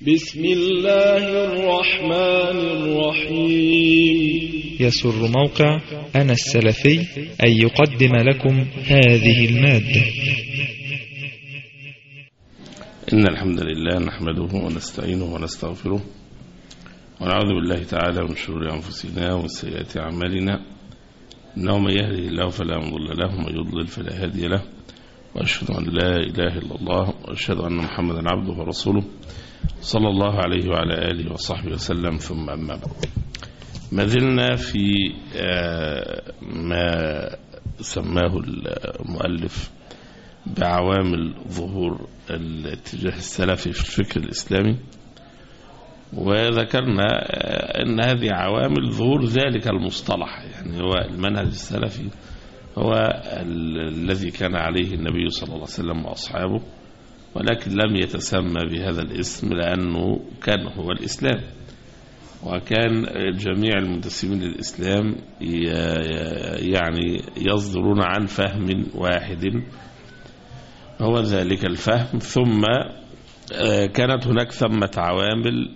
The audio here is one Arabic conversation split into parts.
بسم الله الرحمن الرحيم. يسر موقع أنا السلفي أن يقدم لكم هذه المادة. إن الحمد لله نحمده ونستعينه ونستغفره ونعوذ بالله تعالى من شرور أنفسنا ومن سيئات أعمالنا، إنه من يهده الله فلا مضل له ومن يضلل فلا هادي له، وأشهد أن لا إله إلا الله وأشهد أن محمدا عبده ورسوله صلى الله عليه وعلى آله وصحبه وسلم. ثم أما بعد، ما زلنا في ما سماه المؤلف بعوامل ظهور الاتجاه السلفي في الفكر الإسلامي، وذكرنا أن هذه عوامل ظهور ذلك المصطلح، يعني هو المنهج السلفي هو الذي كان عليه النبي صلى الله عليه وسلم وأصحابه، ولكن لم يتسمى بهذا الاسم لأنه كان هو الإسلام، وكان جميع المنتسبين للإسلام يعني يصدرون عن فهم واحد هو ذلك الفهم. ثم كانت هناك ثمة عوامل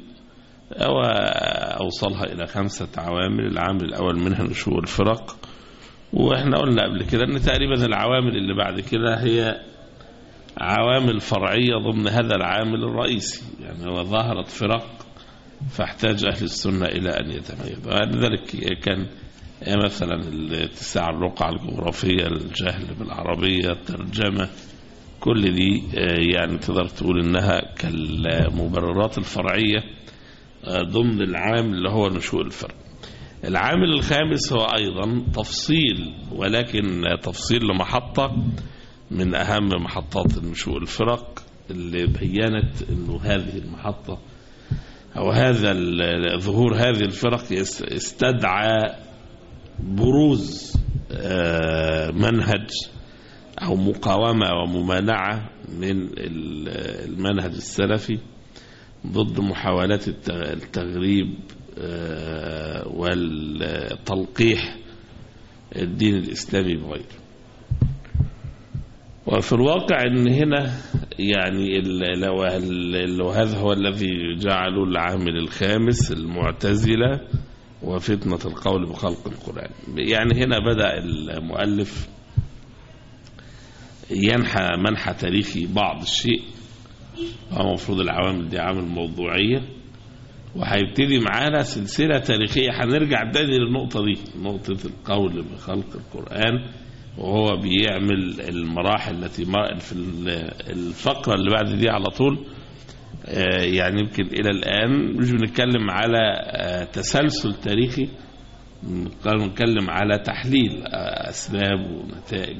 أوصلها إلى 5 عوامل. العامل الأول منها نشوء الفرق، وإحنا قلنا قبل كده أن تقريبا العوامل اللي بعد كده هي عوامل فرعية ضمن هذا العامل الرئيسي، يعني هو ظهرت فرق فاحتاج أهل السنة إلى أن يتميزوا. لذلك كان مثلا اتساع الرقعة الجغرافية، الجهل بالعربية، الترجمة، كل دي يعني تقدر تقول إنها كالمبررات الفرعية ضمن العامل اللي هو نشوء الفرق. العامل الخامس هو أيضا تفصيل، ولكن تفصيل لمحطة من أهم محطات نشوء الفرق اللي بيّنت أنه هذه المحطة أو هذا ظهور هذه الفرق استدعى بروز منهج أو مقاومة وممانعة من المنهج السلفي ضد محاولات التغريب والتلقيح الدين الإسلامي بغيره. وفي الواقع ان هنا يعني لو هذا هو الذي جعله العامل الخامس المعتزلة وفتنة القول بخلق القرآن. يعني هنا بدأ المؤلف ينحى منحى تاريخي بعض الشيء، ومفروض العوامل دي عامل موضوعية، وهيبتدي معانا سلسلة تاريخية هنرجع تاني للنقطة دي، نقطة القول بخلق القرآن، وهو بيعمل المراحل التي في الفقرة اللي بعد دي على طول. يعني يمكن إلى الآن مش بنتكلم على تسلسل تاريخي، بنتكلم على تحليل أسباب ونتائج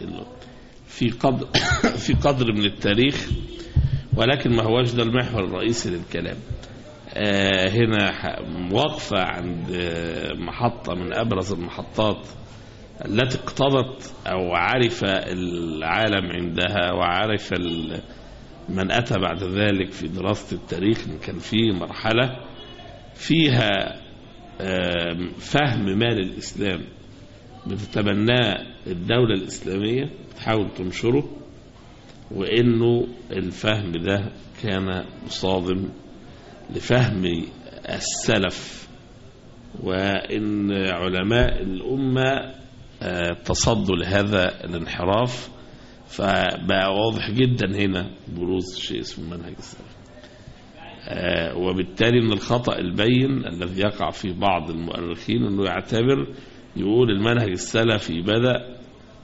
في قدر من التاريخ، ولكن ما هوش ده المحور الرئيسي للكلام. هنا واقفة عند محطة من أبرز المحطات التي اقتضت أو عرف العالم عندها وعرف من أتى بعد ذلك في دراسة التاريخ إن كان في مرحلة فيها فهم ما للإسلام بتتبناه الدولة الإسلامية تحاول تنشره، وإنه الفهم ده كان مصادم لفهم السلف، وإن علماء الأمة تصدوا لهذا الانحراف. فبقى واضح جدا هنا بروز شيء اسمه منهج السلف، وبالتالي من الخطأ البين الذي يقع في بعض المؤرخين أنه يقول المنهج السلفي بدأ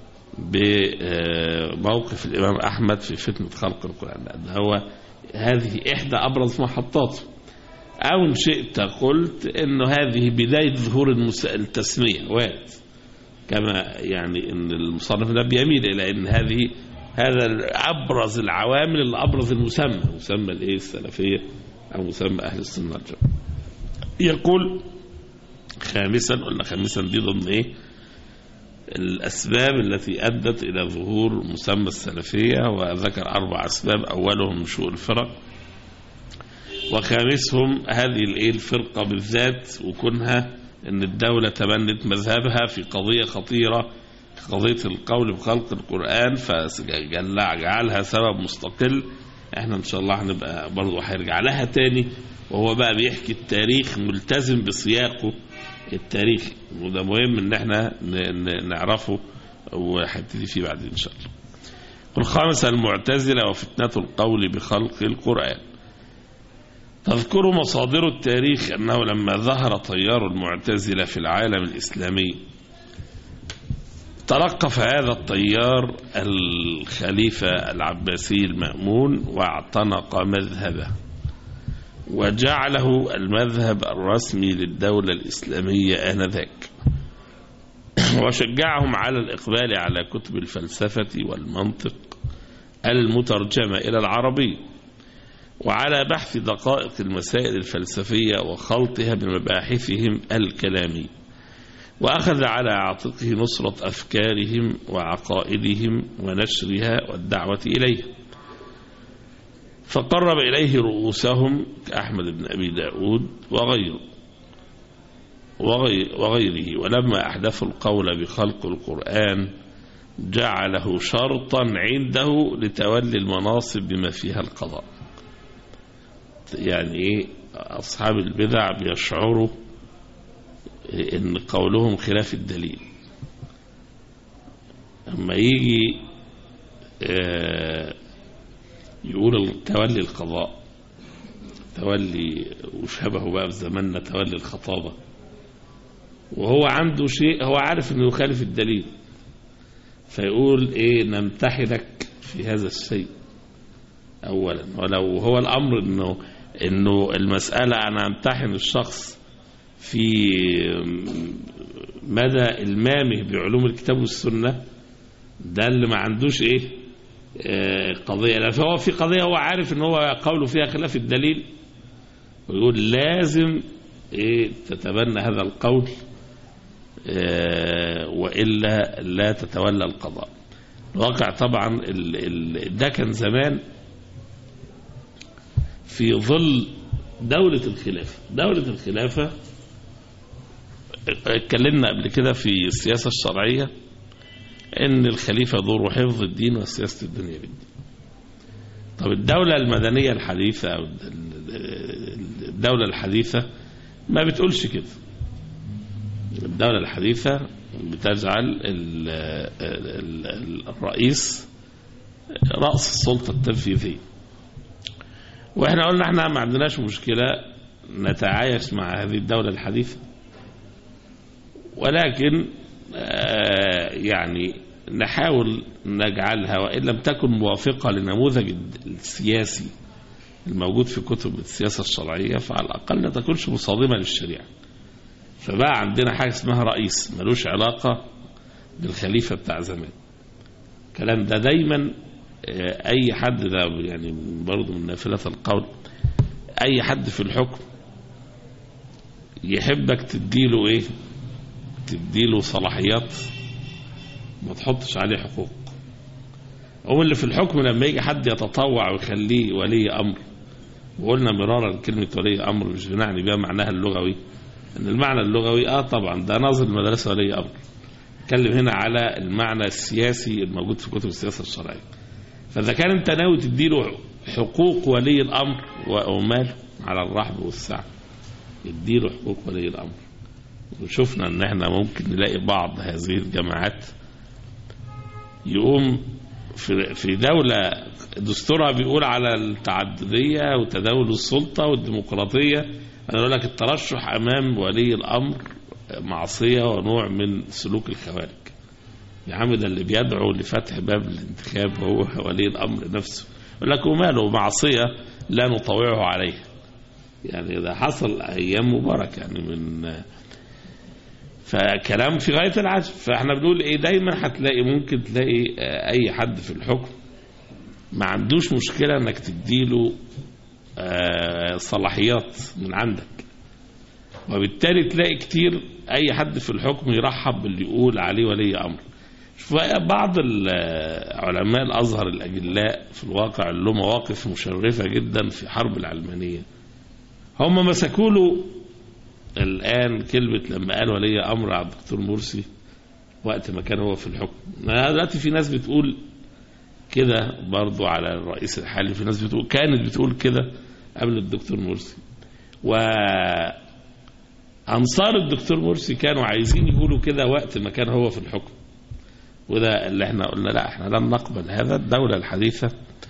بموقف الإمام أحمد في فتنة خلق القرآن. هذه إحدى أبرز محطاته، أو إن شئت قلت أنه هذه بداية ظهور التسمية، كما يعني ان المصنف ده بيميل الى ان هذا ابرز العوامل اللي ابرز مسمى الايه السلفيه او مسمى اهل السنه والجماعه. يقول خامسا، قلنا خامسا دي ضمن ايه الاسباب التي ادت الى ظهور مسمى السلفيه، وذكر 4 اسباب. اولهم نشوء الفرق، وخامسهم هذه الايه الفرقه بالذات وكونها ان الدولة تبنت مذهبها في قضية خطيرة، قضية القول بخلق القرآن، فجعلها سبب مستقل احنا ان شاء الله هنبقى برضه هيرجع لها تاني، وهو بقى بيحكي التاريخ ملتزم بسياقه التاريخي، وده مهم ان احنا نعرفه وهنبتدي فيه بعدين ان شاء الله. الخامسة المعتزلة وفتنة القول بخلق القرآن. تذكر مصادر التاريخ أنه لما ظهر تيار المعتزلة في العالم الإسلامي تلقف هذا التيار الخليفة العباسي المأمون واعتنق مذهبه وجعله المذهب الرسمي للدولة الإسلامية آنذاك، وشجعهم على الإقبال على كتب الفلسفة والمنطق المترجمة إلى العربي، وعلى بحث دقائق المسائل الفلسفية وخلطها بمباحثهم الكلامية، وأخذ على عاتقه نصرة أفكارهم وعقائدهم ونشرها والدعوة إليها، فقرب إليه رؤوسهم كأحمد بن أبي داود وغيره. ولما أحدثوا القول بخلق القرآن جعله شرطا عنده لتولي المناصب بما فيها القضاء. يعني إيه؟ أصحاب البدع بيشعروا إن قولهم خلاف الدليل، أما يجي يقول تولي القضاء، تولي وشبهه بقى في زماننا تولي الخطابة، وهو عنده شيء هو عارف انه يخالف الدليل، فيقول ايه نمتحنك في هذا الشيء اولا، ولو هو الامر انه المسألة انا امتحن الشخص في مدى المامه بعلوم الكتاب والسنة، ده اللي ما عندوش ايه قضية، فهو في قضية هو عارف ان هو قوله فيها خلاف الدليل، ويقول لازم ايه تتبنى هذا القول وإلا لا تتولى القضاء. الواقع طبعا ده كان زمان في ظل دولة الخلافة. دولة الخلافة اتكلمنا قبل كده في السياسة الشرعية ان الخليفة دوره حفظ الدين وسياسة الدنيا بالدين. طب الدولة المدنية الحديثة أو الدولة الحديثة ما بتقولش كده. الدولة الحديثة بتجعل الرئيس رأس السلطة التنفيذية، واحنا قلنا احنا ما عندناش مشكلة نتعايش مع هذه الدولة الحديثة، ولكن يعني نحاول نجعلها وإن لم تكن موافقة للنموذج السياسي الموجود في كتب السياسة الشرعية، فعلى الأقل ما تكونش مصادمة للشريعة. فبقى عندنا حاجة اسمها رئيس ملوش علاقة بالخليفة بتاع زمان. الكلام ده دايما أي حد، ده يعني برضو من نافلة القول، أي حد في الحكم يحبك تديله إيه؟ تديله صلاحيات ما تحطش عليه حقوق. هو اللي في الحكم لما يجي حد يتطوع ويخليه ولي أمر، وقلنا مرارا كلمة ولي أمر مش بنعني بها معناها اللغوي، ان المعنى اللغوي طبعا ده ناظر المدرسة ولي أمر، نتكلم هنا على المعنى السياسي الموجود في كتب السياسة الشرعية. فإذا كان انت ناوي تديله حقوق ولي الأمر وماله على الرحب والسعة، يديله حقوق ولي الأمر. وشفنا ان احنا ممكن نلاقي بعض هذه الجماعات يقوم في دولة دستورها بيقول على التعددية وتداول السلطة والديمقراطية، أنا أقول لك الترشح أمام ولي الأمر معصية ونوع من سلوك الخوارج. يا عم ده اللي بيدعو لفتح باب الانتخاب هو ولي الأمر نفسه، يقول لك وماله معصية لا نطوعه عليها. يعني ده حصل أيام مبارك يعني من فكلام في غاية العجب. فاحنا بنقول ايه دايما هتلاقي ممكن تلاقي اي حد في الحكم ما عندوش مشكلة انك تديله صلاحيات من عندك، وبالتالي تلاقي كتير اي حد في الحكم يرحب باللي يقول عليه ولي امر. بعض علماء الازهر الاجلاء في الواقع له مواقف مشرفة جدا في حرب العلمانية، هم مسكوا له الآن كلمة لما قال ولي أمر على الدكتور مرسي وقت ما كان هو في الحكم. دلوقتي في ناس بتقول كده برضو على الرئيس الحالي. في ناس كانت بتقول كده قبل الدكتور مرسي، وأنصار الدكتور مرسي كانوا عايزين يقولوا كده وقت ما كان هو في الحكم. وده اللي احنا قلنا لا، احنا لن نقبل هذا. الدولة الحديثة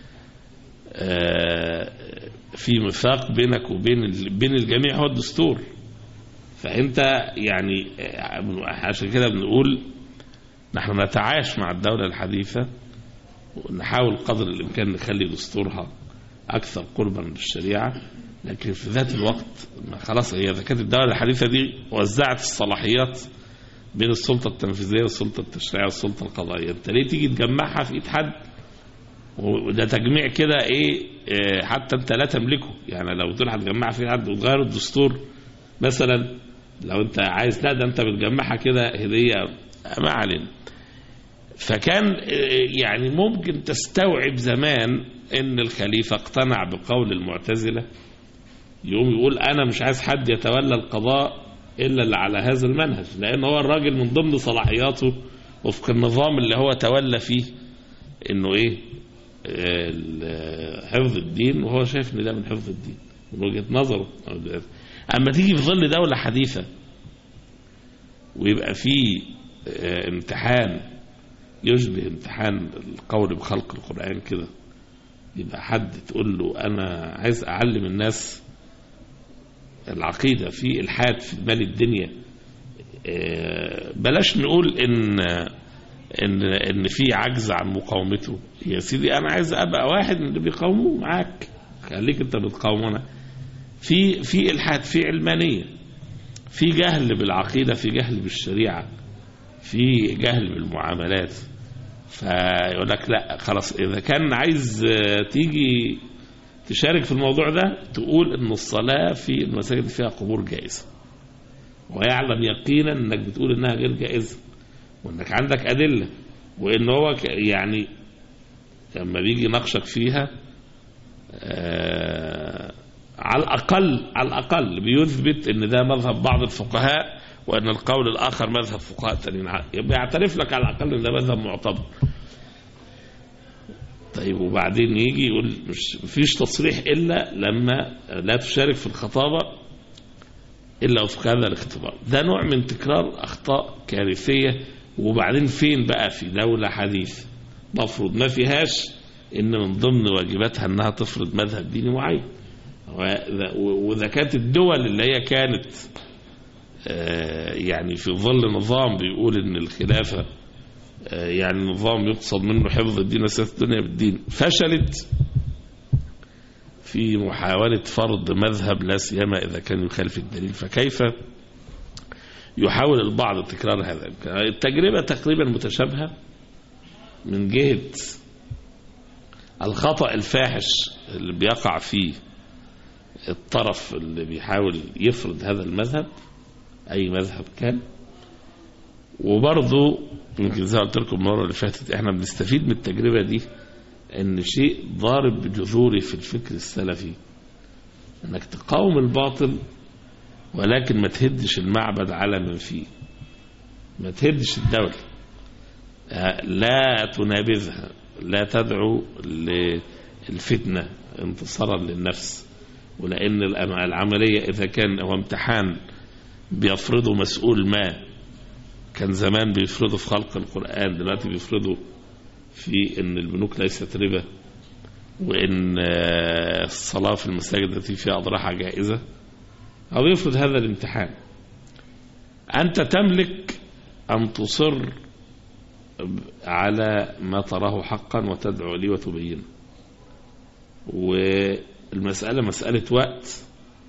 في ميثاق بينك وبين الجميع هو الدستور. فانت يعني عشان كده بنقول نحن نتعايش مع الدولة الحديثة ونحاول قدر الامكان نخلي دستورها اكثر قربا للشريعة، لكن في ذات الوقت خلاص هي اذا كانت الدولة الحديثة دي وزعت الصلاحيات بين السلطة التنفيذية والسلطة التشريعية والسلطة القضائية، انت ليه تيجي تجمعها في ايد حد؟ وده تجميع كده حتى انت لا تملكه. يعني لو تقول هتجمعها في حد وتغير الدستور مثلا، لو انت عايز لا، ده انت بتجمعها كده هدية. ما علينا. فكان يعني ممكن تستوعب زمان ان الخليفة اقتنع بقول المعتزلة، يقوم يقول انا مش عايز حد يتولى القضاء الا اللي على هذا المنهج، لان هو الراجل من ضمن صلاحياته وفق النظام اللي هو تولى فيه انه حفظ الدين، وهو شايف ان ده من حفظ الدين من وجهة نظره. اما تيجي في ظل دولة حديثة ويبقى فيه امتحان يشبه امتحان القول بخلق القرآن كده، يبقى حد تقول له انا عايز اعلم الناس العقيدة في الحاد في مال الدنيا، بلاش نقول ان في عجز عن مقاومته. يا سيدي انا عايز ابقى واحد من اللي بيقاوموه معاك، خليك انت بتقاومنا. في الحاد، في علمانية، في جهل بالعقيدة، في جهل بالشريعة، في جهل بالمعاملات. فيقول لك لا خلاص، اذا كان عايز تيجي تشارك في الموضوع ده تقول ان الصلاة في المساجد فيها قبور جائزة، ويعلم يقينا انك بتقول انها غير جائزة وانك عندك ادلة، وان هو يعني لما بيجي يناقشك فيها على الاقل بيثبت ان ده مذهب بعض الفقهاء وان القول الاخر مذهب فقهاء تانيين، يبقى يعترف لك على الاقل ان ده مذهب معتبر. طيب وبعدين يجي يقول مفيش تصريح الا لما لا تشارك في الخطابة الا وفق هذا الاختبار. ده نوع من تكرار اخطاء كارثية. وبعدين فين بقى في دولة حديثة مفروض ما فيهاش ان من ضمن واجباتها انها تفرض مذهب ديني معين؟ واذا كانت الدول اللي هي كانت يعني في ظل نظام بيقول ان الخلافة يعني نظام يقصد منه حفظ الدين وسياسة الدنيا بالدين، فشلت في محاولة فرض مذهب لا سيما إذا كان يخالف الدليل، فكيف يحاول البعض تكرار هذا؟ التجربة تقريبا متشابهة من جهة الخطأ الفاحش اللي بيقع فيه الطرف اللي بيحاول يفرض هذا المذهب أي مذهب كان. وبرضو يمكن زي ما قلت لكم المرة اللي فاتت احنا بنستفيد من التجربة دي ان شيء ضارب بجذوره في الفكر السلفي انك تقاوم الباطل ولكن ما تهدش المعبد على من فيه، ما تهدش الدولة، لا تنابذها، لا تدعو للفتنة انتصارا للنفس. ولأن العملية إذا كان هو امتحان بيفرضه مسؤول ما، كان زمان بيفرضه في خلق القرآن، دلوقتي بيفرضه في ان البنوك ليست ربا، وان الصلاة في المساجد التي فيها أضرحة جائزة، أو يفرض هذا الامتحان. أنت تملك أن تصر على ما تراه حقا وتدعو لي وتبينه، والمسألة مسألة وقت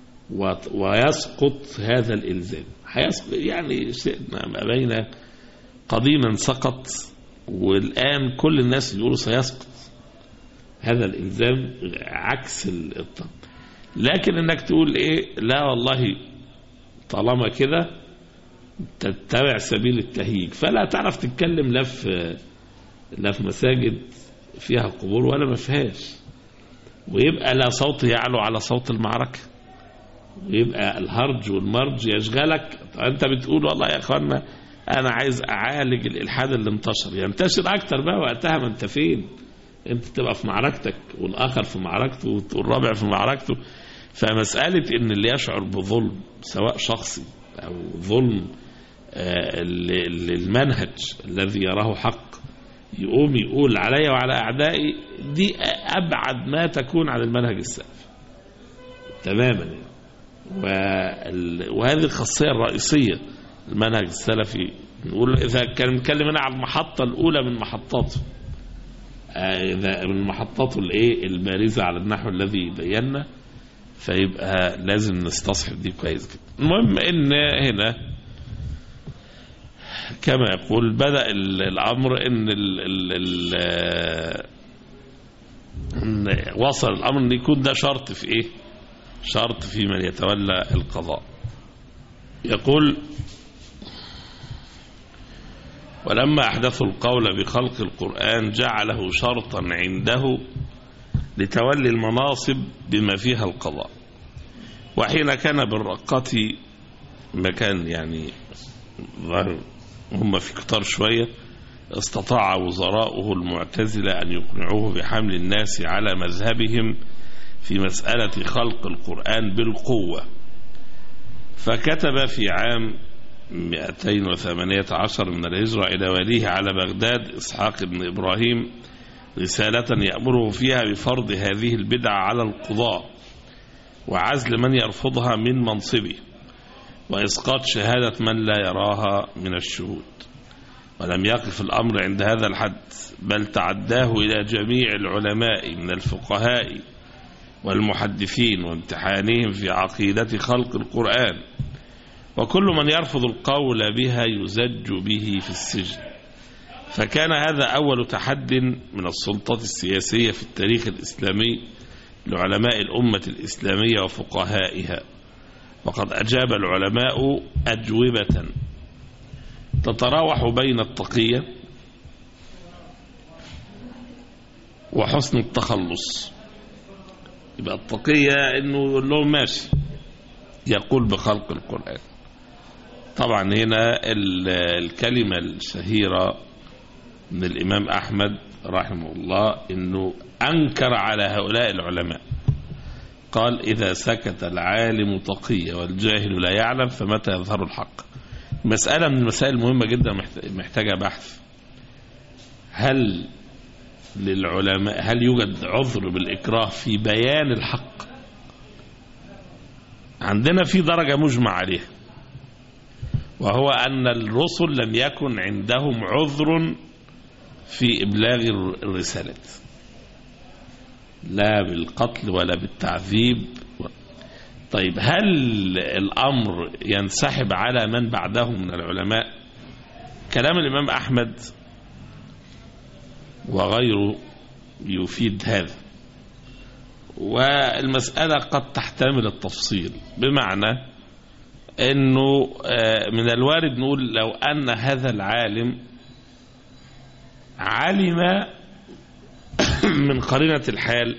ويسقط هذا الإلزام. يعني شئنا ما بين قديما سقط، والآن كل الناس يقولوا سيسقط هذا الإلزام عكس الطب. لكن انك تقول ايه، لا والله طالما كده تتبع سبيل التهييج، فلا تعرف تتكلم لا في مساجد فيها قبور ولا ما فيهاش، ويبقى لا صوت يعلو على صوت المعركة، ويبقى الهرج والمرج يشغلك. انت بتقول والله يا اخوانا انا عايز اعالج الالحاد اللي انتشر، ينتشر اكتر بقى وقتها، ما انت فين؟ أنت تبقى في معركتك والآخر في معركته والرابع في معركته. فمسألة إن اللي يشعر بظلم سواء شخصي أو ظلم المنهج الذي يراه حق يقوم يقول علي وعلى أعدائي، دي أبعد ما تكون عن المنهج السلفي تماما. وهذه الخاصية الرئيسية المنهج السلفي. نقول إذا كان نتكلم هنا على المحطة الأولى من محطاته، إذا من محطاته البارزة على النحو الذي بينا، فيبقى لازم نستصحب دي كويس جدا. المهم إن هنا كما يقول بدأ الأمر إن وصل الأمر أن يكون ده شرط في إيه؟ شرط في من يتولى القضاء. يقول: ولما أحدثوا القول بخلق القرآن جعله شرطا عنده لتولي المناصب بما فيها القضاء. وحين كان بالرقة مكان يعني هم في كتار شوية، استطاع وزراؤه المعتزلة أن يقنعوه بحمل الناس على مذهبهم في مسألة خلق القرآن بالقوة. فكتب في عام 218 من الهجرة إلى وليه على بغداد إسحاق بن إبراهيم رسالة يأمره فيها بفرض هذه البدعة على القضاء وعزل من يرفضها من منصبه وإسقاط شهادة من لا يراها من الشهود. ولم يقف الأمر عند هذا الحد، بل تعداه إلى جميع العلماء من الفقهاء والمحدثين وامتحانهم في عقيدة خلق القرآن، وكل من يرفض القول بها يزج به في السجن. فكان هذا أول تحد من السلطات السياسية في التاريخ الإسلامي لعلماء الأمة الإسلامية وفقهائها. وقد أجاب العلماء أجوبة تتراوح بين التقية وحسن التخلص. يبقى التقية إنه يقول لهم ماشي، يقول بخلق القرآن. طبعا هنا الكلمة الشهيرة من الإمام أحمد رحمه الله إنه أنكر على هؤلاء العلماء، قال: إذا سكت العالم تقي والجاهل لا يعلم فمتى يظهر الحق. مسألة من المسائل المهمة جدا محتاجة بحث. هل للعلماء هل يوجد عذر بالإكراه في بيان الحق؟ عندنا في درجة مجمع عليها، وهو أن الرسل لم يكن عندهم عذر في إبلاغ الرسالة، لا بالقتل ولا بالتعذيب. طيب هل الأمر ينسحب على من بعدهم من العلماء؟ كلام الإمام أحمد وغيره يفيد هذا، والمسألة قد تحتمل التفصيل، بمعنى أنه من الوارد نقول لو أن هذا العالم علم من قرينة الحال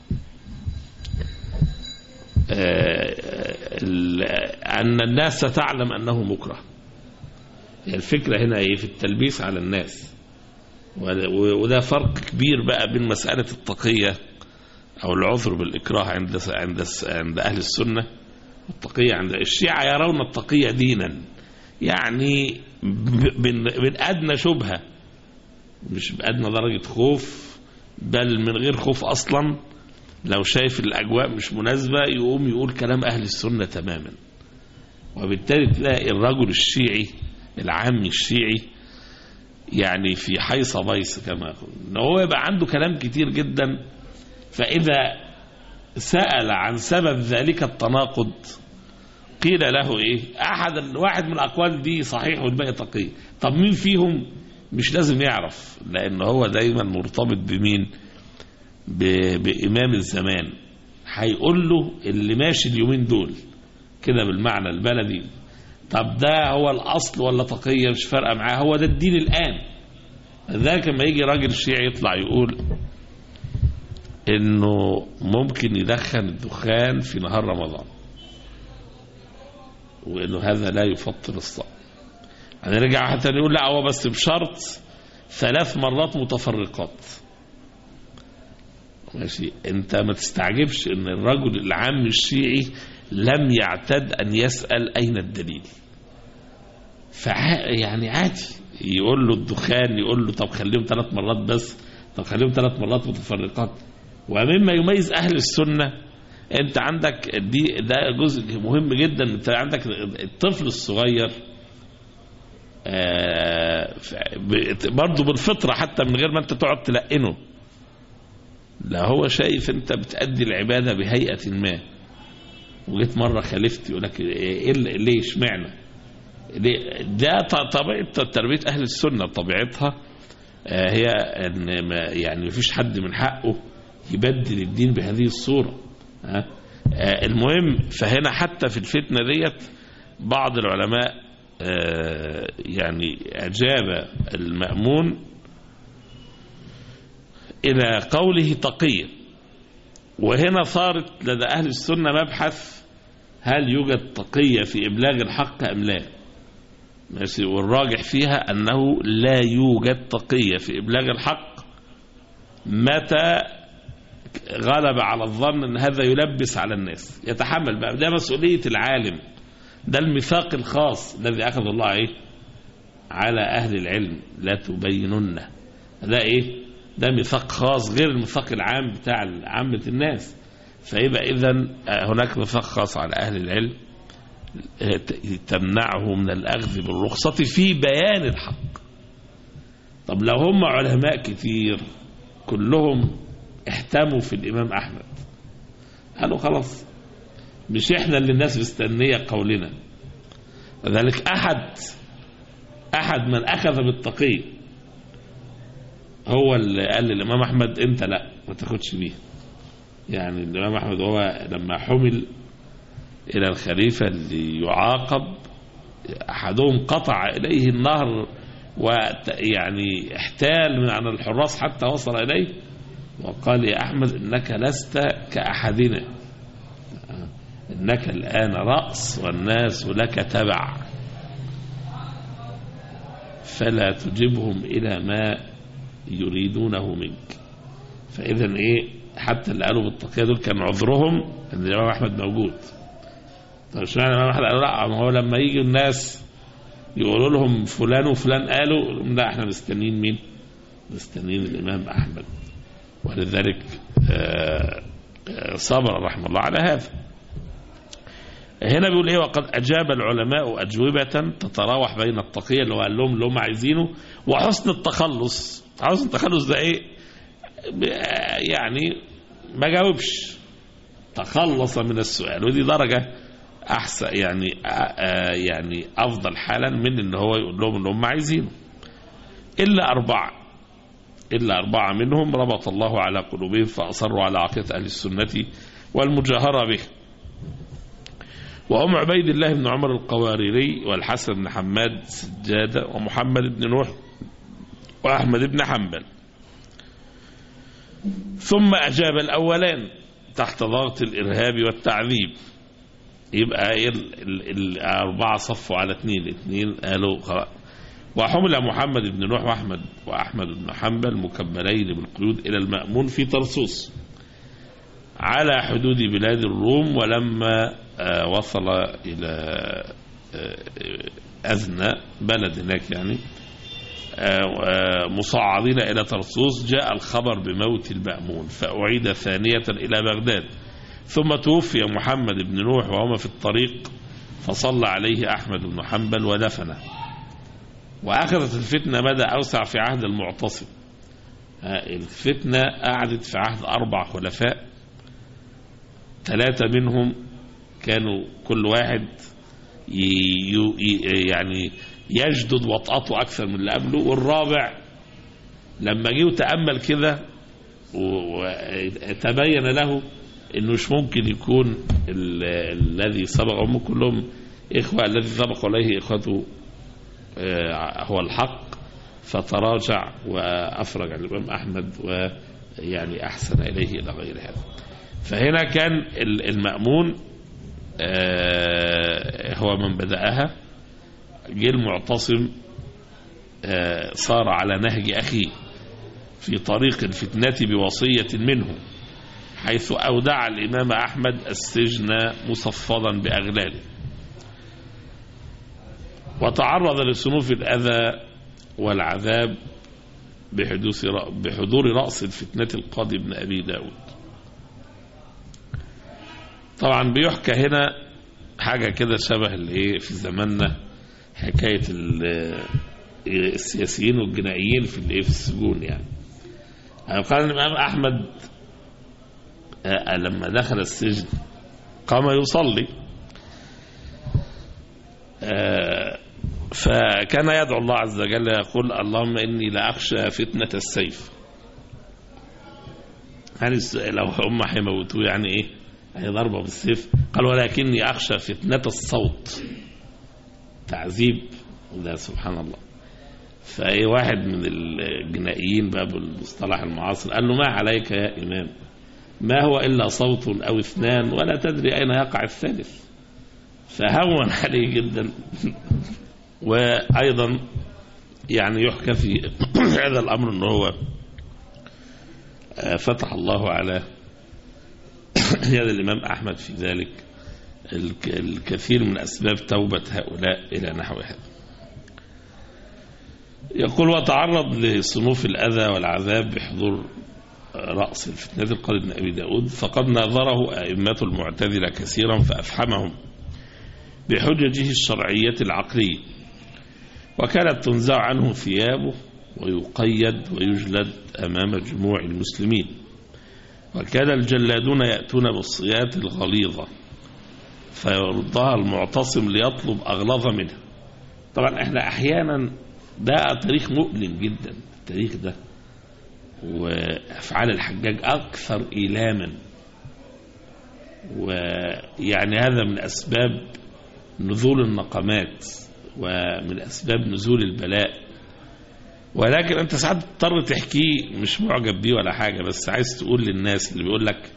أن الناس ستعلم أنه مكره. الفكرة هنا في التلبيس على الناس، وده فرق كبير بقى بين مسألة التقية أو العذر بالإكراه عند أهل السنة والتقية عند الشيعة. يرون التقية دينا، يعني من أدنى شبهة، مش بأدنى درجة خوف، بل من غير خوف أصلا. لو شايف الأجواء مش مناسبة يقوم يقول كلام أهل السنة تماما. وبالتالي تلاقي الرجل الشيعي العامي الشيعي يعني في حيص بيص كما يقول، إن هو يبقى عنده كلام كتير جدا، فإذا سأل عن سبب ذلك التناقض قيل له إيه؟ واحد من الأقوال دي صحيح والباقي تقي. طب مين فيهم؟ مش لازم يعرف، لأنه هو دايما مرتبط بمين؟ بإمام الزمان. هيقول له اللي ماشي اليومين دول كده بالمعنى البلدي. طب ده هو الأصل ولا تقية؟ مش فارقة معاه، هو ده الدين الآن. ذاك لما يجي راجل شيعي يطلع يقول إنه ممكن يدخن الدخان في نهار رمضان، وإنه هذا لا يفطر الصائم. هنرجع حتى نقول لا، هو بس بشرط 3 مرات متفرقات. ماشي. انت ما تستعجبش ان الرجل العام الشيعي لم يعتد ان يسأل اين الدليل، يعني عادي يقول له الدخان، يقول له طب خليهم 3 مرات بس، طب خليهم 3 مرات متفرقات. ومما يميز اهل السنة انت عندك ده جزء مهم جدا، انت عندك الطفل الصغير برضه بالفطرة حتى من غير ما انت تقعد تلقنه، لا هو شايف انت بتأدي العبادة بهيئة ما، وجيت مرة خالفت يقول لك ليه اشمعنى؟ ده طبيعة تربية أهل السنة، طبيعتها هي ان يعني مفيش حد من حقه يبدل الدين بهذه الصورة. المهم فهنا حتى في الفتنة ديت بعض العلماء يعني أجاب المأمون إلى قوله تقية. وهنا صارت لدى أهل السنة مبحث هل يوجد تقية في إبلاغ الحق أم لا. والراجح فيها أنه لا يوجد تقية في إبلاغ الحق متى غلب على الظن أن هذا يلبس على الناس، يتحمل بقى، ده مسؤولية العالم، ده الميثاق الخاص الذي أخذ الله على أهل العلم لا تبيننه. ده ده ميثاق خاص غير الميثاق العام بتاع عامة الناس. فيبقى إذن هناك ميثاق خاص على أهل العلم تمنعه من الأخذ بالرخصة في بيان الحق. طب لو هم علماء كتير كلهم احتموا في الإمام أحمد، قالوا خلاص مش احنا اللي الناس مستنية قولنا، لذلك أحد من أخذ بالتقية هو اللي قال للإمام أحمد أنت لا ما تاخدش بيه. يعني الإمام أحمد هو لما حمل إلى الخليفة اللي يعاقب، أحدهم قطع إليه النهر ويعني احتال من عن الحراس حتى وصل إليه وقال يا أحمد إنك لست كأحدنا، إنك الآن رأس والناس لك تبع، فلا تجبهم إلى ما يريدونه منك. فإذا حتى اللي قالوا بالتقية دول كان عذرهم ان الإمام أحمد موجود. طيب اشمعنى الإمام أحمد قالوا لا؟ ما هو لما يجي الناس يقولوا لهم فلان وفلان قالوا لا احنا مستنين مين؟ مستنين الإمام أحمد. ولذلك صبر رحمه الله على هذا. هنا بيقول وقد أجاب العلماء أجوبة تتراوح بين التقية اللي هو قال لهم اللي هم عايزينه وحسن التخلص. حسن التخلص ده يعني ما جاوبش، تخلص من السؤال، ودي درجة أحسن يعني أفضل حالا من إن هو يقول لهم اللي هم عايزينه. إلا 4 منهم ربط الله على قلوبهم فأصروا على عقيدة أهل السنة والمجاهرة به، وهم عبيد الله بن عمر القواريري والحسن بن حماد سجادة ومحمد بن نوح وأحمد بن حنبل. ثم أجاب الأولان تحت ضغط الإرهاب والتعذيب. يبقى 4 صفوا على 2 قالوا خلاص. وحمل محمد بن نوح وأحمد بن حنبل مكملين بالقيود إلى المأمون في طرسوس على حدود بلاد الروم. ولما وصل إلى أذنى بلد هناك يعني مصعدين إلى طرسوس جاء الخبر بموت المأمون فأعيد ثانية إلى بغداد. ثم توفي محمد بن نوح وهما في الطريق فصلى عليه أحمد بن حنبل ودفنه. وأخذت الفتنة مدى أوسع في عهد المعتصم. الفتنة قعدت في عهد 4 خلفاء، 3 منهم كانوا كل واحد يعني يجدد وطأته أكثر من اللي قبله، والرابع لما جه تأمل كده وتبين له إنه مش ممكن يكون الذي سبقهم كلهم إخوة، الذي سبق عليه إخوته هو الحق، فتراجع وأفرج عن الإمام أحمد ويعني أحسن إليه إلى غير هذا. فهنا كان المأمون هو من بدأها. جه المعتصم صار على نهج أخيه في طريق الفتنة بوصية منه حيث أودع الإمام أحمد السجن مصفدا بأغلاله، وتعرض لصنوف الأذى والعذاب بحضور رأس الفتنة القاضي ابن أبي داود. طبعا بيحكى هنا حاجة كده شبه اللي في زماننا، حكاية السياسيين والجنائيين في السجون. يعني قال الإمام أحمد لما دخل السجن قام يصلي، فكان يدعو الله عز وجل يقول اللهم إني لا أخشى فتنة السيف. يعني لو هم هيموتوه يعني إيه؟ هي ضربة بالسيف. قال ولكني أخشى فتنة الصوت، تعذيب. ده سبحان الله. فأي واحد من الجنائيين بقى بالمصطلح المعاصر قال له ما عليك يا إمام، ما هو إلا صوت أو اثنان ولا تدري أين يقع الثالث. فهون عليه جدا. وأيضا يعني يحكى في هذا الأمر أنه هو فتح الله على يد الإمام أحمد في ذلك الكثير من أسباب توبة هؤلاء إلى نحو هذا. يقول وتعرض لصنوف الأذى والعذاب بحضور رأس الفتنة القاضي ابن أبي داود، فقد ناظره أئمة المعتزلة كثيرا فأفحمهم بحججه الشرعية العقلية، وكانت تنزع عنه ثيابه ويقيد ويجلد أمام جموع المسلمين، وكان الجلادون يأتون بالصيات الغليظة فيردها المعتصم ليطلب أغلظ منها. طبعا احنا أحيانا ده تاريخ مؤلم جدا التاريخ ده، وأفعال الحجاج أكثر إيلاما، ويعني هذا من أسباب نزول النقمات ومن أسباب نزول البلاء. ولكن أنت ساعات تضطر تحكيه مش معجب بيه ولا حاجة، بس عايز تقول للناس اللي بيقول لك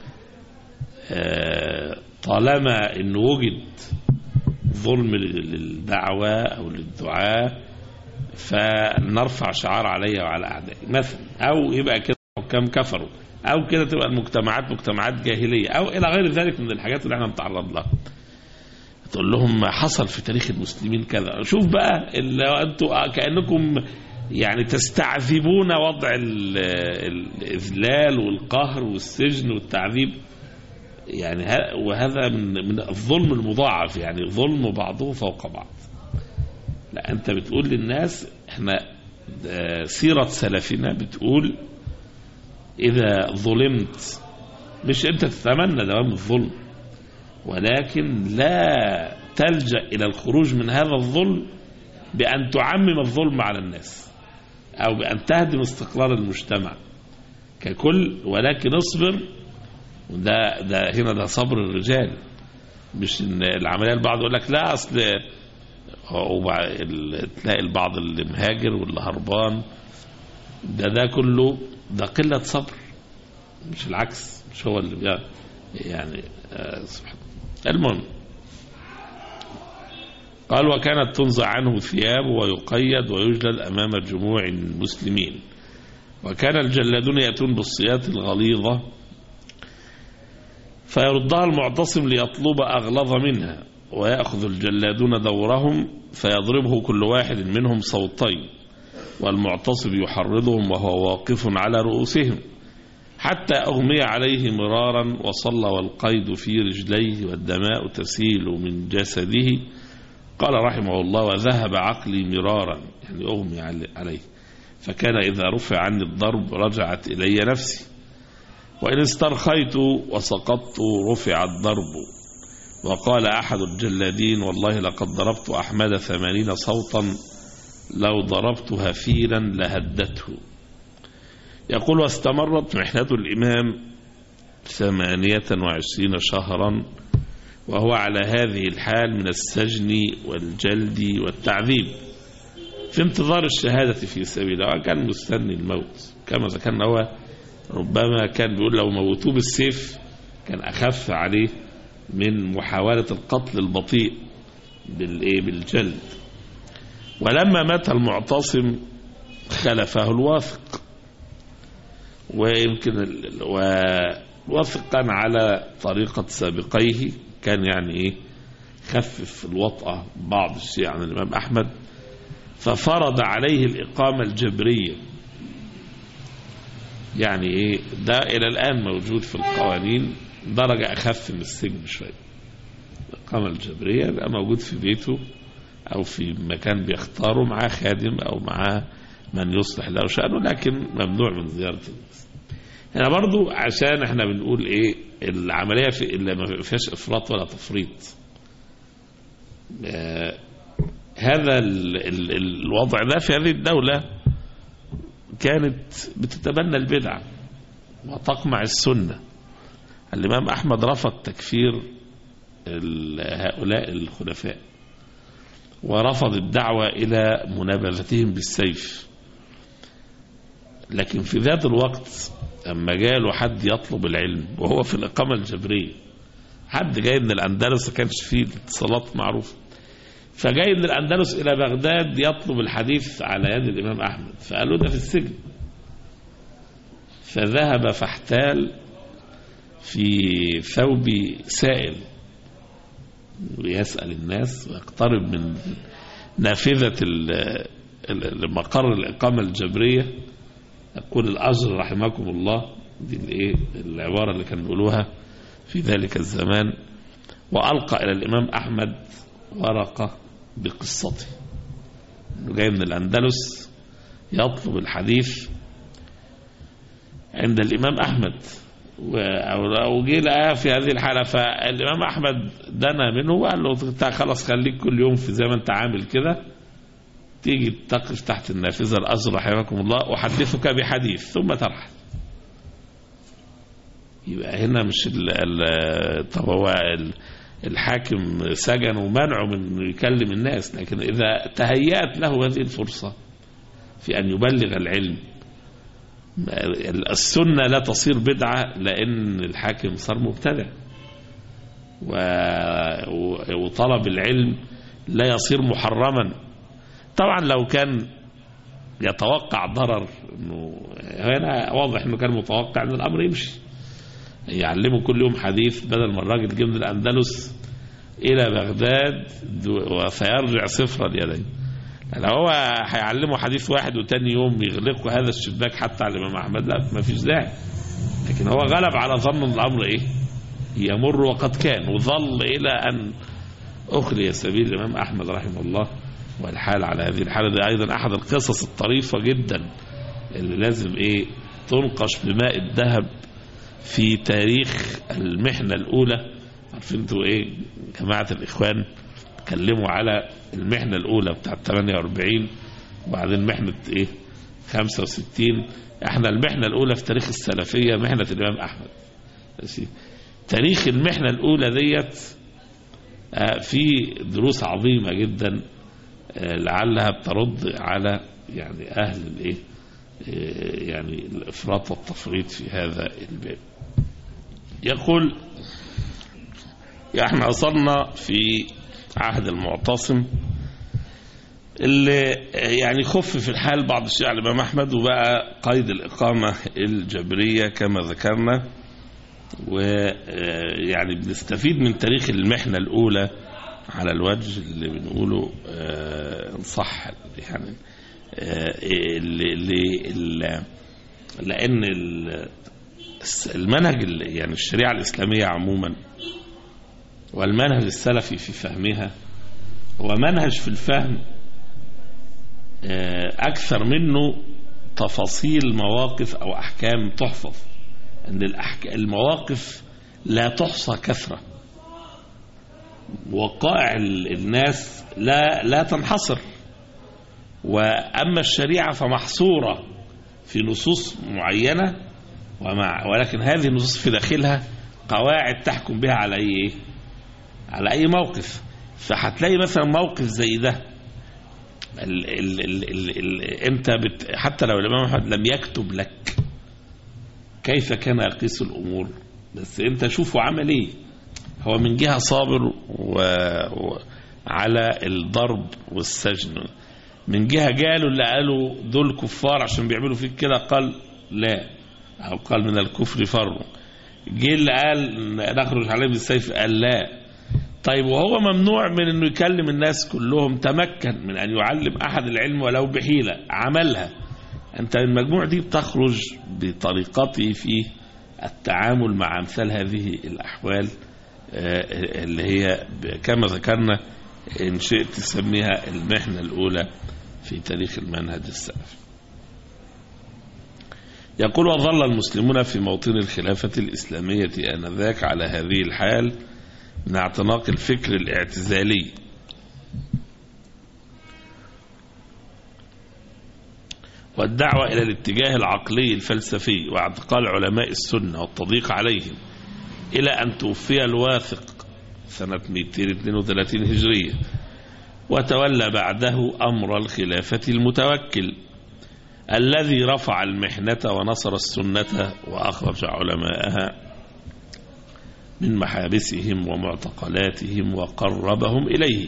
طالما إنه وجد ظلم للدعوة أو للدعاء فنرفع شعار عليها وعلى أعدائي مثلا، أو يبقى كده حكام كفروا، أو كده تبقى المجتمعات مجتمعات جاهلية، أو إلى غير ذلك من الحاجات اللي احنا نتعرض لها. تقول لهم ما حصل في تاريخ المسلمين كذا. شوف بقى أنتوا كأنكم يعني تستعذبون وضع الإذلال والقهر والسجن والتعذيب، يعني وهذا من الظلم المضاعف، يعني ظلم بعضه فوق بعض. لا، أنت بتقول للناس احنا سيرة سلفنا بتقول إذا ظلمت مش أنت تتمنى دوام الظلم، ولكن لا تلجأ إلى الخروج من هذا الظلم بأن تعمم الظلم على الناس أو بأن تهدم استقرار المجتمع ككل، ولكن اصبر. وده هنا ده صبر الرجال، مش إن العملية البعض يقول لك لا أصل تلاقي البعض اللي مهاجر واللي هربان ده كله ده قلة صبر، مش العكس، مش هو اللي يعني سبحان الله. المهم قال وكانت تنزع عنه ثيابه ويقيد ويجلد أمام جموع المسلمين، وكان الجلادون يأتون بالصيات الغليظة فيردها المعتصم ليطلب أغلظ منها، ويأخذ الجلادون دورهم فيضربه كل واحد منهم صوتين، والمعتصم يحرضهم وهو واقف على رؤوسهم حتى أغمي عليه مرارا وصلى والقيد في رجليه والدماء تسيل من جسده. قال رحمه الله وذهب عقلي مرارا، يعني أغمي عليه، فكان إذا رفع عني الضرب رجعت إلي نفسي، وإن استرخيت وسقطت رفع الضرب. وقال أحد الجلادين والله لقد ضربت أحمد 80 صوتا لو ضربت هفيرا لهدته. يقول واستمرت محنة الإمام 28 شهرا وهو على هذه الحال من السجن والجلد والتعذيب في انتظار الشهادة في سبيله، وكان مستني الموت كما ذكرنا. هو ربما كان بيقول لو موتوه بالسيف كان أخف عليه من محاولة القتل البطيء بالجلد. ولما مات المعتصم خلفه الواثق، ويمكن وافقا على طريقة سابقيه كان يعني إيه خفف الوطأة بعض الشيء عن الإمام أحمد، ففرض عليه الإقامة الجبرية. يعني إيه ده إلى الآن موجود في القوانين، درجة أخف من السجن شوية. الإقامة الجبرية بقى موجود في بيته أو في مكان بيختاره، معاه خادم أو معاه من يصلح له شأنه، لكن ممنوع من زيارة الناس. هنا برضو عشان احنا بنقول ايه العملية اللي ما فيهاش افراط ولا تفريط. هذا الوضع ده في هذه الدولة كانت بتتبنى البدع وتقمع السنة. الإمام أحمد رفض تكفير هؤلاء الخلفاء، ورفض الدعوة إلى منابذتهم بالسيف. لكن في ذات الوقت أما جاله حد يطلب العلم وهو في الإقامة الجبرية، حد جاي من الأندلس، ما كانش فيه اتصالات معروفة، فجاي من الأندلس إلى بغداد يطلب الحديث على يد الإمام أحمد، فقالوا ده في السجن. فذهب فاحتال في ثوب سائل ويسأل الناس ويقترب من نافذة مقر الإقامة الجبرية، يقول الأجر رحمكم الله، دي العبارة اللي كانوا بيقولوها في ذلك الزمان. وألقى إلى الإمام أحمد ورقة بقصته، إنه جاي من الأندلس يطلب الحديث عند الإمام أحمد، وجي لقاه في هذه الحالة. فالإمام أحمد دنا منه وقال له خلاص خليك كل يوم في زي ما أنت عامل كده، تيجي تقف تحت النافذة الأجر رحمكم الله أحدثك بحديث ثم ترحل. يبقى هنا مش طب هو الحاكم سجن ومنعه من يكلم الناس، لكن إذا تهيأت له هذه الفرصة في أن يبلغ العلم، السنة لا تصير بدعة لأن الحاكم صار مبتدع، وطلب العلم لا يصير محرما. طبعا لو كان يتوقع ضرر، انه هنا واضح انه كان متوقع ان الامر يمشي، يعلمه كل يوم حديث بدل ما الراجل جه من الاندلس الى بغداد وسيرجع صفر اليدين. لو هو هيعلمه حديث واحد وتاني يوم يغلقوا هذا الشباك حتى على الامام احمد، لا ما فيش داعي. لكن هو غلب على ظن الامر ايه يمر وقد كان، وظل الى ان اخلي سبيل الامام احمد رحمه الله. والحال على هذه الحالة دي أيضا أحد القصص الطريفة جدا اللي لازم تنقش بماء الذهب في تاريخ المحنة الأولى. عارفين انتوا جماعة الإخوان تكلموا على المحنة الأولى بتاعت 48 وبعدين محنة 65. احنا المحنة الأولى في تاريخ السلفية محنة الإمام أحمد. تاريخ المحنة الأولى ديت في دروس عظيمة جدا لعلها بترد على أهل الإفراط والتفريط في هذا الباب. يقول احنا وصلنا في عهد المعتصم اللي خف في الحال بعض الشيء على الإمام أحمد، وبقى قيد الإقامة الجبرية كما ذكرنا. بنستفيد من تاريخ المحنة الأولى على الوجه اللي بنقوله صح، لأن المنهج الشريعة الإسلامية عموما والمنهج السلفي في فهمها هو منهج في الفهم أكثر منه تفاصيل مواقف أو أحكام تحفظ. أن المواقف لا تحصى كثرة، وقائع الناس لا تنحصر، وأما الشريعة فمحصورة في نصوص معينة، ولكن هذه النصوص في داخلها قواعد تحكم بها على أي موقف. فهتلاقي مثلا موقف زي ده انت حتى لو الإمام أحمد لم يكتب لك كيف كان يقيس الأمور، بس انت شوفوا عمل ايه. هو من جهة صابر على الضرب والسجن، من جهة جاله اللي قالوا دول كفار عشان بيعملوا فيك كده قال لا، أو قال من الكفر فروا. جه اللي قال نخرج عليه بالسيف قال لا. طيب وهو ممنوع من انه يكلم الناس كلهم، تمكن من ان يعلم احد العلم ولو بحيلة عملها. انت المجموع دي بتخرج بطريقته في التعامل مع امثال هذه الاحوال اللي هي كما ذكرنا ان شئت تسميها المحنة الاولى في تاريخ المنهج السلفي. يقول وظل المسلمون في موطن الخلافة الإسلامية آنذاك على هذه الحال من اعتناق الفكر الاعتزالي والدعوة إلى الاتجاه العقلي الفلسفي واعتقال علماء السنة والتضييق عليهم، إلى أن توفي الواثق سنة 232 هجرية، وتولى بعده أمر الخلافة المتوكل الذي رفع المحنة ونصر السنة وأخرج علماءها من محابسهم ومعتقلاتهم وقربهم إليه.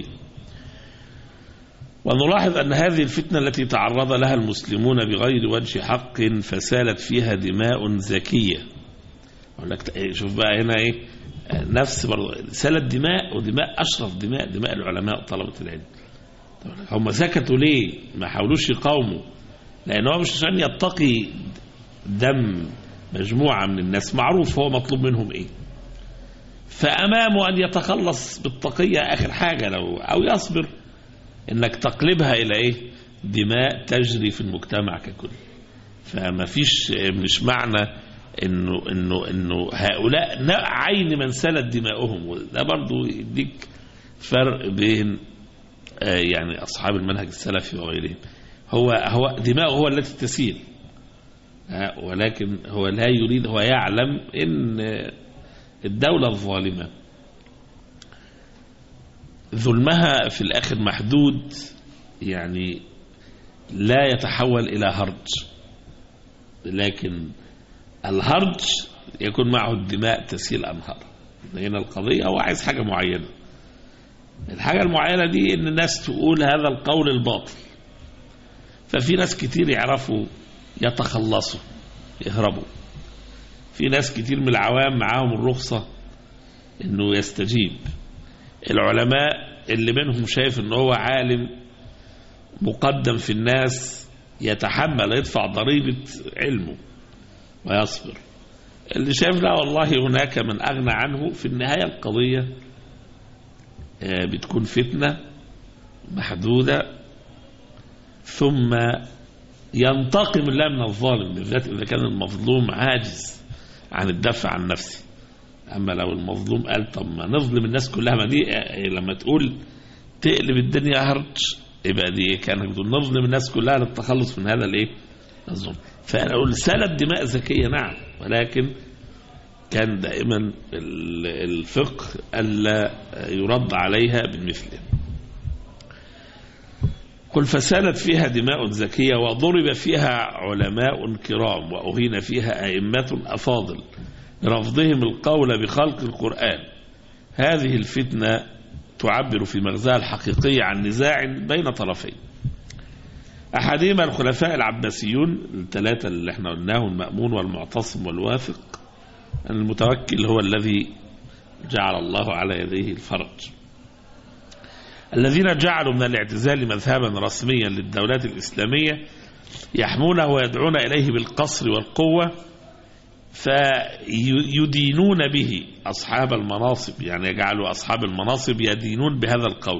ونلاحظ أن هذه الفتنة التي تعرض لها المسلمون بغير وجه حق فسالت فيها دماء زكية. شوف بقى هنا إيه، نفس برضو سالت دماء، ودماء أشرف دماء العلماء وطلبة العلم. هم سكتوا ليه؟ ما حاولوش يقاوموا، لأنه مش عشان يتقي دم مجموعة من الناس، معروف هو مطلوب منهم إيه، فأمامه أن يتخلص بالتقية آخر حاجة لو أو يصبر إنك تقلبها إلى إيه، دماء تجري في المجتمع ككل. فما فيش، مش معنى إنه هؤلاء عين من سلت دماؤهم، وده برضو يديك فرق بين يعني أصحاب المنهج السلفي وغيرهم. هو دماؤه هو التي تسيل، ولكن هو لا يريد، هو يعلم إن الدولة الظالمة ظلمها في الآخر محدود، يعني لا يتحول إلى هرج، لكن الهرج يكون معه الدماء تسيل أنهار. هنا القضية هو عايز حاجة معينة، الحاجة المعينة دي إن الناس تقول هذا القول الباطل، ففي ناس كتير يعرفوا يتخلصوا يهربوا، في ناس كتير من العوام معاهم الرخصة إنه يستجيب. العلماء اللي منهم شايف إنه هو عالم مقدم في الناس يتحمل يدفع ضريبة علمه ويصبر. اللي شايف لا والله هناك من أغنى عنه، في النهاية القضية بتكون فتنة محدودة، ثم ينتقم الله من الظالم، بالذات إذا كان المظلوم عاجز عن الدفع عن نفسه. أما لو المظلوم قال طب ما نظلم الناس كلها، ما دي لما تقول تقلب الدنيا هرج، يبقى دي كانت بتقول نظلم الناس كلها للتخلص من هذا الايه الظلم. فأنا أقول سالت دماء زكية نعم، ولكن كان دائما الفقه ألا يرد عليها بمثله. قل فسالت فيها دماء زكية وضرب فيها علماء كرام وأهين فيها أئمة أفاضل لرفضهم القول بخلق القرآن. هذه الفتنة تعبر في مغزاها الحقيقي عن نزاع بين طرفين، أحدهما الخلفاء العباسيون الثلاثة اللي احنا قلناه، المأمون والمعتصم والواثق. المتوكل هو الذي جعل الله على يديه الفرج، الذين جعلوا من الاعتزال مذهبا رسميا للدولات الإسلامية يحمونه ويدعون إليه بالقصر والقوة، فيدينون به أصحاب المناصب، يعني يجعلوا أصحاب المناصب يدينون بهذا القول،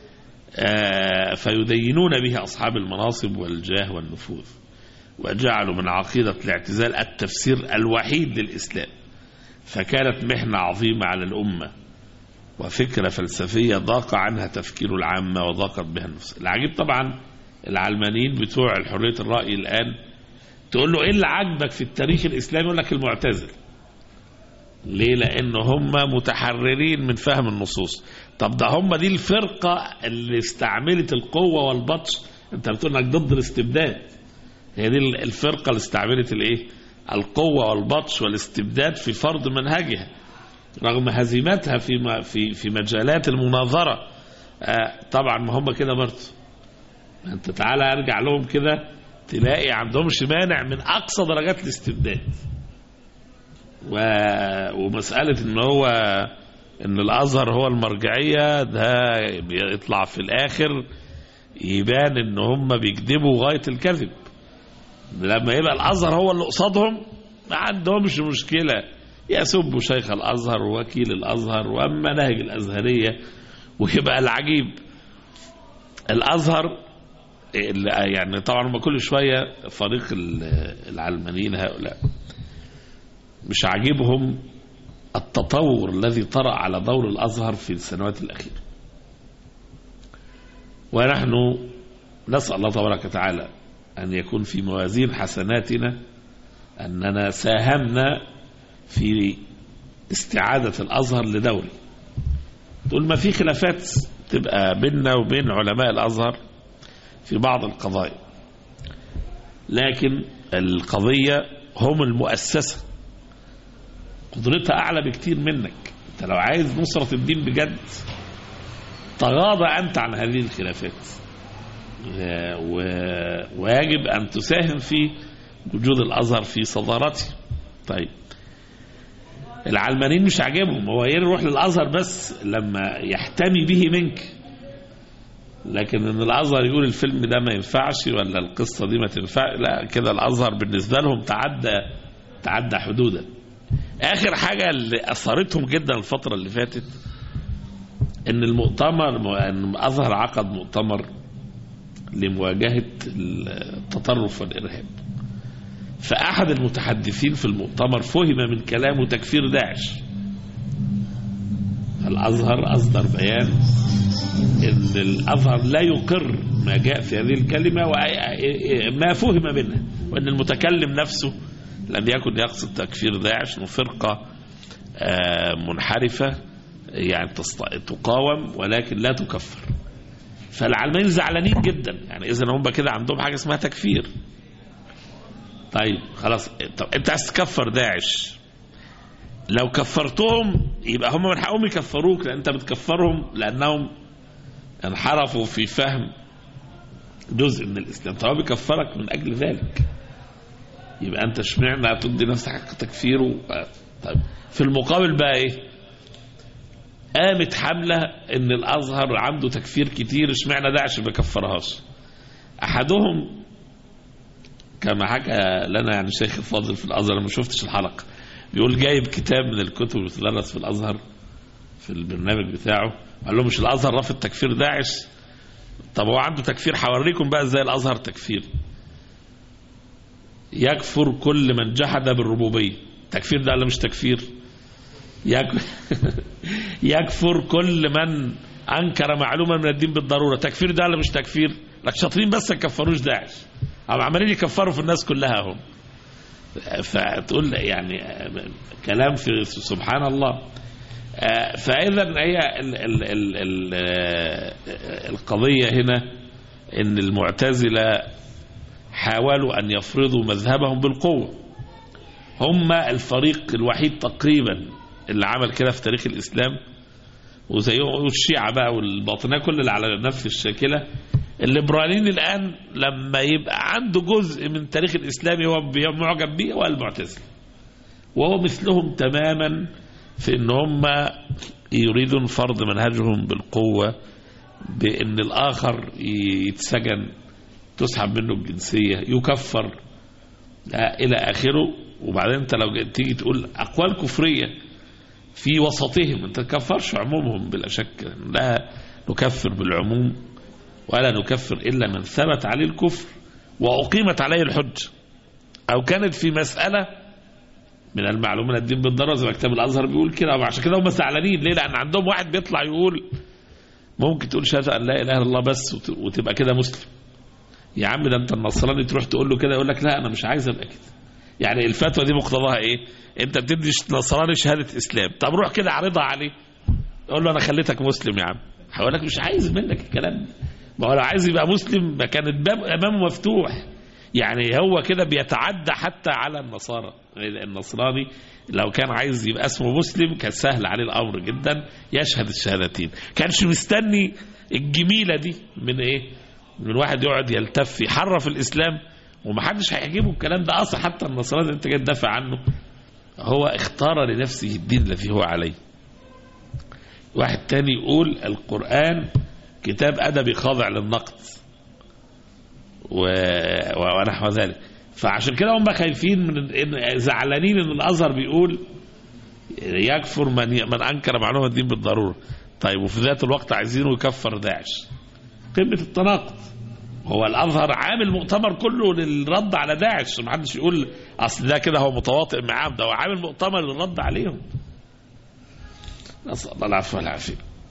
فيدينون به أصحاب المناصب والجاه والنفوذ، وجعلوا من عقيدة الاعتزال التفسير الوحيد للإسلام. فكانت محنة عظيمة على الأمة وفكرة فلسفية ضاق عنها تفكير العامة وضاقت بها النفس. العجيب طبعا العلمانيين بتوع الحرية الرأي الآن تقول له إيه اللي عجبك في التاريخ الإسلامي؟ يقول لك المعتزل. ليه؟ لأنه هم متحررين من فهم النصوص. طب ده هم دي الفرقة اللي استعملت القوة والبطش، انت بتقول انك ضد الاستبداد، هي دي الفرقة اللي استعملت الايه؟ القوة والبطش والاستبداد في فرض منهجها رغم هزيمتها في مجالات المناظرة. طبعا ما هم كده برضه، انت تعالى ارجع لهم كده تلاقي عندهمش مانع من اقصى درجات الاستبداد، ومسألة ان الازهر هو المرجعية، ده بيطلع في الاخر يبان ان هم بيكذبوا غاية الكذب. لما يبقى الازهر هو اللي قصادهم ما عندهمش مشكلة يسبوا شيخ الازهر ووكيل الازهر والمناهج الازهرية. ويبقى العجيب الازهر يعني طبعا هم كل شوية فريق العلمانيين هؤلاء مش عاجبهم التطور الذي طرأ على دور الازهر في السنوات الاخيرة. ونحن نسأل الله تبارك وتعالى أن يكون في موازين حسناتنا أننا ساهمنا في استعادة الأزهر لدوره. طول ما في خلافات تبقى بيننا وبين علماء الأزهر في بعض القضايا، لكن القضية هم المؤسسة قدرتها أعلى بكتير منك. أنت لو عايز نصرة الدين بجد تغاضى أنت عن هذه الخلافات، ويجب أن تساهم في وجود الأزهر في صدارته. طيب العلمانيين مش عاجبهم هو يروح للأزهر بس لما يحتمي به منك، لكن ان الازهر يقول الفيلم ده ما ينفعش ولا القصة دي ما تنفع، لا كده الازهر بالنسبة لهم تعدى حدودا. اخر حاجة اللي اثرتهم جدا الفترة اللي فاتت ان ان الازهر عقد مؤتمر لمواجهة التطرف والارهاب. فاحد المتحدثين في المؤتمر فهم من كلامه تكفير داعش. الازهر اصدر بيان ان الازهر لا يقر ما جاء في هذه الكلمة وما فهم منها، وان المتكلم نفسه لم يكن يقصد تكفير داعش، فرقة منحرفة يعني تقاوم ولكن لا تكفر. فالعلمانيين زعلانين جدا، يعني اذا هم كده عندهم حاجة اسمها تكفير. طيب خلاص، طب انت عايز تكفر داعش، لو كفرتهم يبقى هم من حقهم يكفروك، لان انت بتكفرهم لانهم انحرفوا في فهم جزء من الاسلام. طب بيكفرك من اجل ذلك، يبقى انت اشمعنى تدي نفسك حق تكفيره؟ طيب في المقابل بقى ايه؟ قامت حملة ان الازهر عنده تكفير كتير، اشمعنى داعش ما كفرهاش؟ احدهم كما حكى لنا يعني شيخ الفاضل في الازهر، ما شفتش الحلقة، بيقول جايب كتاب من الكتب اللي بتدرس في الازهر في البرنامج بتاعه، قال له مش الازهر رافض تكفير داعش؟ طب هو عنده تكفير، حوريكم بقى ازاي الازهر تكفير. يكفر كل من جحد بالربوبية، تكفير ده ولا مش تكفير؟ يكفر كل من انكر معلومة من الدين بالضرورة، تكفير ده ولا مش تكفير؟ لك شاطرين بس ما كفروش داعش، هم عمالين يكفروا في الناس كلها هم. فتقول يعني كلام في سبحان الله. فإذا هي القضية هنا ان المعتزلة حاولوا ان يفرضوا مذهبهم بالقوة. هم الفريق الوحيد تقريبا اللي عمل كده في تاريخ الاسلام، وزيهم الشيعة بقى والباطنية كل اللي على نفس الشاكلة. الليبراليين الآن لما يبقى عنده جزء من تاريخ الإسلامي هو معجب به، هو المعتزلة، وهو مثلهم تماما في ان هم يريدون فرض منهجهم بالقوة، بأن الآخر يتسجن، تسحب منه الجنسية، يكفر إلى آخره. وبعدين انت لو تيجي تقول أقوال كفرية في وسطهم، انت تكفرش عمومهم بلا شك، لا نكفر بالعموم ولا نكفر إلا من ثبت عليه الكفر وأقيمت عليه الحجة، أو كانت في مسألة من المعلوم من الدين بالضرورة زي ما كتاب الأزهر بيقول كده. وعشان كده هم زعلانين ليه؟ لأن عندهم واحد بيطلع يقول ممكن تقول شهادة أن لا إله إلا الله بس وتبقى كده مسلم. يا عم ده أنت النصراني تروح تقول له كده يقول لك لا أنا مش عايز أبقى كده. يعني الفتوى دي مقتضاها إيه؟ أنت بتدي نصراني شهادة إسلام، طب روح كده عرضها عليه، قول له أنا خليتك مسلم يا عم. هقول لك مش عايز منك الكلام ده. ما هو لو عايز يبقى مسلم ما كان الباب أمامه مفتوح. يعني هو كده بيتعدى حتى على النصارى. النصراني لو كان عايز يبقى اسمه مسلم كان سهل عليه الأمر جدا، يشهد الشهادتين، كانش مستني الجميلة دي من ايه؟ من واحد يقعد يلتف يحرف الإسلام ومحدش هيعجبه الكلام ده أصلا. حتى النصراني اللي انت جاي تدافع عنه هو اختار لنفسه الدين الذي هو عليه. واحد تاني يقول القرآن كتاب أدبي خاضع للنقد ونحو ذلك. فعشان كده هم خايفين زعلانين ان الازهر بيقول يكفر من انكر معلومه الدين بالضروره. طيب وفي ذات الوقت عايزينه يكفر داعش. قمه التناقض. هو الازهر عامل مؤتمر كله للرد على داعش، ما حدش يقول اصل ده كده هو متواطئ معاهم، ده هو عامل مؤتمر للرد عليهم. نسال الله العفو والعافيه.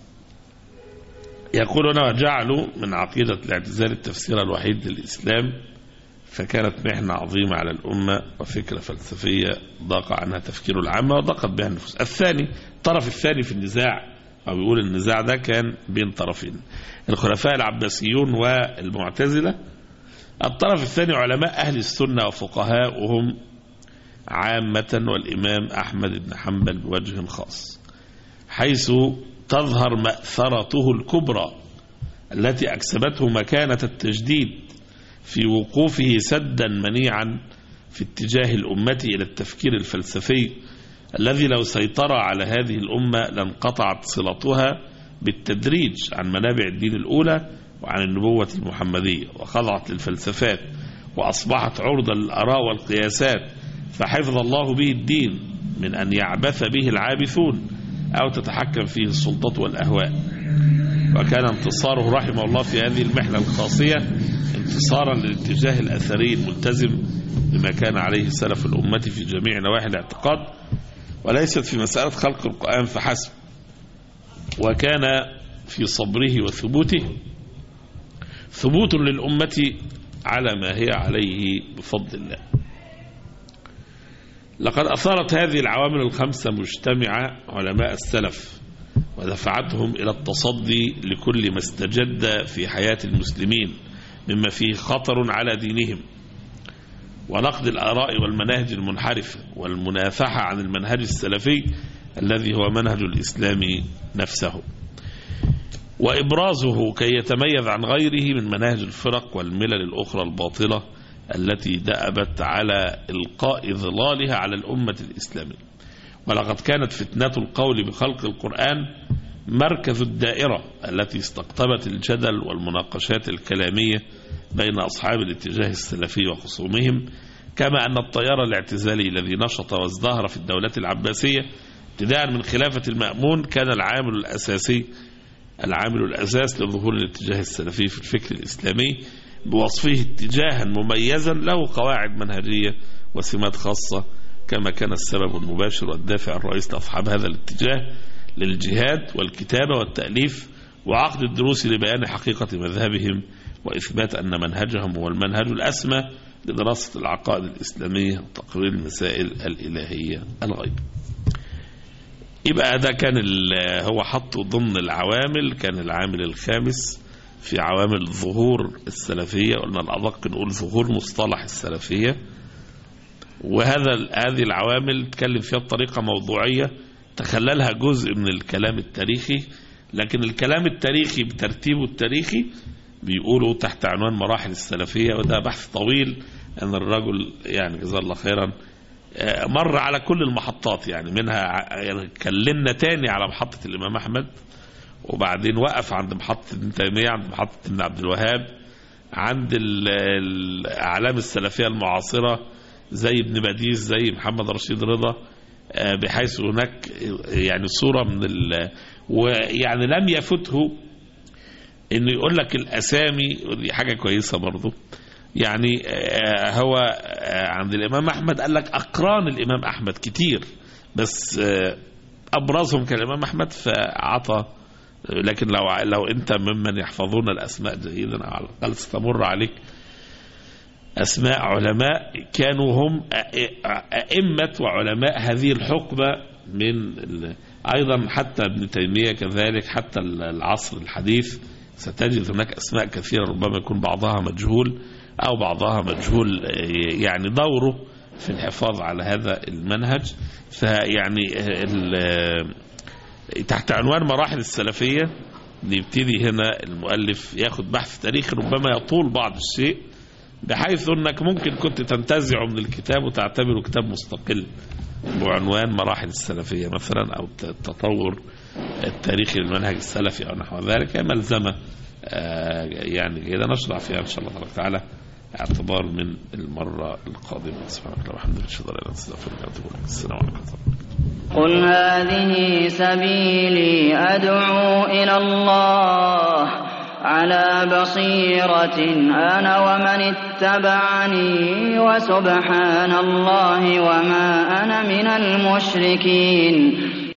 يقولون وجعلوا من عقيده الاعتزال التفسير الوحيد للاسلام، فكانت محنة عظيمة على الأمة وفكرة فلسفية ضاق عنها تفكير العامة وضاقت بها النفوس. الثاني، الطرف الثاني في النزاع، أو بيقول النزاع ده كان بين طرفين، الخلفاء العباسيون والمعتزلة. الطرف الثاني علماء أهل السنة وفقهاؤهم عامة، والإمام أحمد بن حنبل بوجه خاص، حيث تظهر مأثرته الكبرى التي أكسبته مكانة التجديد في وقوفه سدا منيعا في اتجاه الأمة إلى التفكير الفلسفي الذي لو سيطر على هذه الأمة لانقطعت صلتها بالتدريج عن منابع الدين الأولى وعن النبوة المحمدية، وخضعت للفلسفات وأصبحت عرضة للآراء والقياسات، فحفظ الله به الدين من أن يعبث به العابثون أو تتحكم فيه السلطة والأهواء. وكان انتصاره رحمه الله في هذه المحنة الخاصية انتصارا للاتجاه الأثري الملتزم بما كان عليه سلف الأمة في جميع نواحي الاعتقاد، وليست في مسألة خلق القرآن فحسب. وكان في صبره وثبوته ثبوت للأمة على ما هي عليه بفضل الله. لقد أثارت هذه العوامل الخمسة مجتمعة علماء السلف، ودفعتهم إلى التصدي لكل ما استجد في حياة المسلمين مما فيه خطر على دينهم، ونقد الآراء والمناهج المنحرفة، والمنافحة عن المنهج السلفي الذي هو منهج الإسلام نفسه، وإبرازه كي يتميز عن غيره من مناهج الفرق والملل الأخرى الباطلة التي دأبت على إلقاء ظلالها على الأمة الإسلامية. ولقد كانت فتنة القول بخلق القرآن مركز الدائرة التي استقطبت الجدل والمناقشات الكلامية بين أصحاب الاتجاه السلفي وخصومهم، كما أن التيار الاعتزالي الذي نشط وازدهر في الدولة العباسية ابتداء من خلافة المأمون كان العامل الأساس لظهور الاتجاه السلفي في الفكر الإسلامي، بوصفه اتجاها مميزا له قواعد منهجية وسمات خاصة، كما كان السبب المباشر والدافع الرئيس لأصحاب هذا الاتجاه للجهاد والكتابة والتأليف وعقد الدروس لبيان حقيقة مذهبهم وإثبات أن منهجهم هو المنهج الأسمى لدراسة العقائد الإسلامية وتقرير المسائل الإلهية الغيب. يبقى ده كان هو حطه ضمن العوامل، كان العامل الخامس في عوامل ظهور السلفية، قلنا الأدق نقول ظهور مصطلح السلفية. هذه العوامل تكلم فيها بطريقة موضوعية تخللها جزء من الكلام التاريخي، لكن الكلام التاريخي بترتيبه التاريخي بيقولوا تحت عنوان مراحل السلفية، وده بحث طويل أن الرجل يعني جزاه الله خيرا مر على كل المحطات، يعني منها كلمنا تاني على محطة الإمام أحمد، وبعدين وقف عند محطة ابن تيمية، عند محطة ابن عبد الوهاب، عند الأعلام السلفية المعاصرة زي ابن باديس زي محمد رشيد رضا، بحيث هناك يعني صورة من ويعني لم يفته انه يقول لك الاسامي، ودي حاجة كويسة برضو. يعني هو عند الامام احمد قال لك اقران الامام احمد كتير، بس ابرزهم كان الامام احمد فعطى. لكن لو انت ممن يحفظون الاسماء جيدا، او على الاقل تمر عليك أسماء علماء كانوا هم أئمة وعلماء هذه الحقبة من أيضا حتى ابن تيمية كذلك، حتى العصر الحديث ستجد هناك أسماء كثيرة ربما يكون بعضها مجهول أو بعضها مجهول يعني دوره في الحفاظ على هذا المنهج. فيعني تحت عنوان مراحل السلفية نبتدي هنا المؤلف ياخد بحث تاريخي ربما يطول بعض الشيء، بحيث أنك ممكن كنت تنتزعه من الكتاب وتعتبره كتاب مستقل، بعنوان مراحل السلفية مثلا أو التطور التاريخي للمنهج السلفي أو نحو ذلك، ملزمة يعني كده نشرع فيها إن شاء الله تبارك وتعالى اعتبار من المرة القادمة. سبحانك اللهم وبحمدك أشهد أن لا إله إلا أنت أستغفرك وأتوب إليك. السلام عليكم. قل هذه سبيلي أدعو إلى الله على بصيرة أنا ومن اتبعني وسبحان الله وما أنا من المشركين.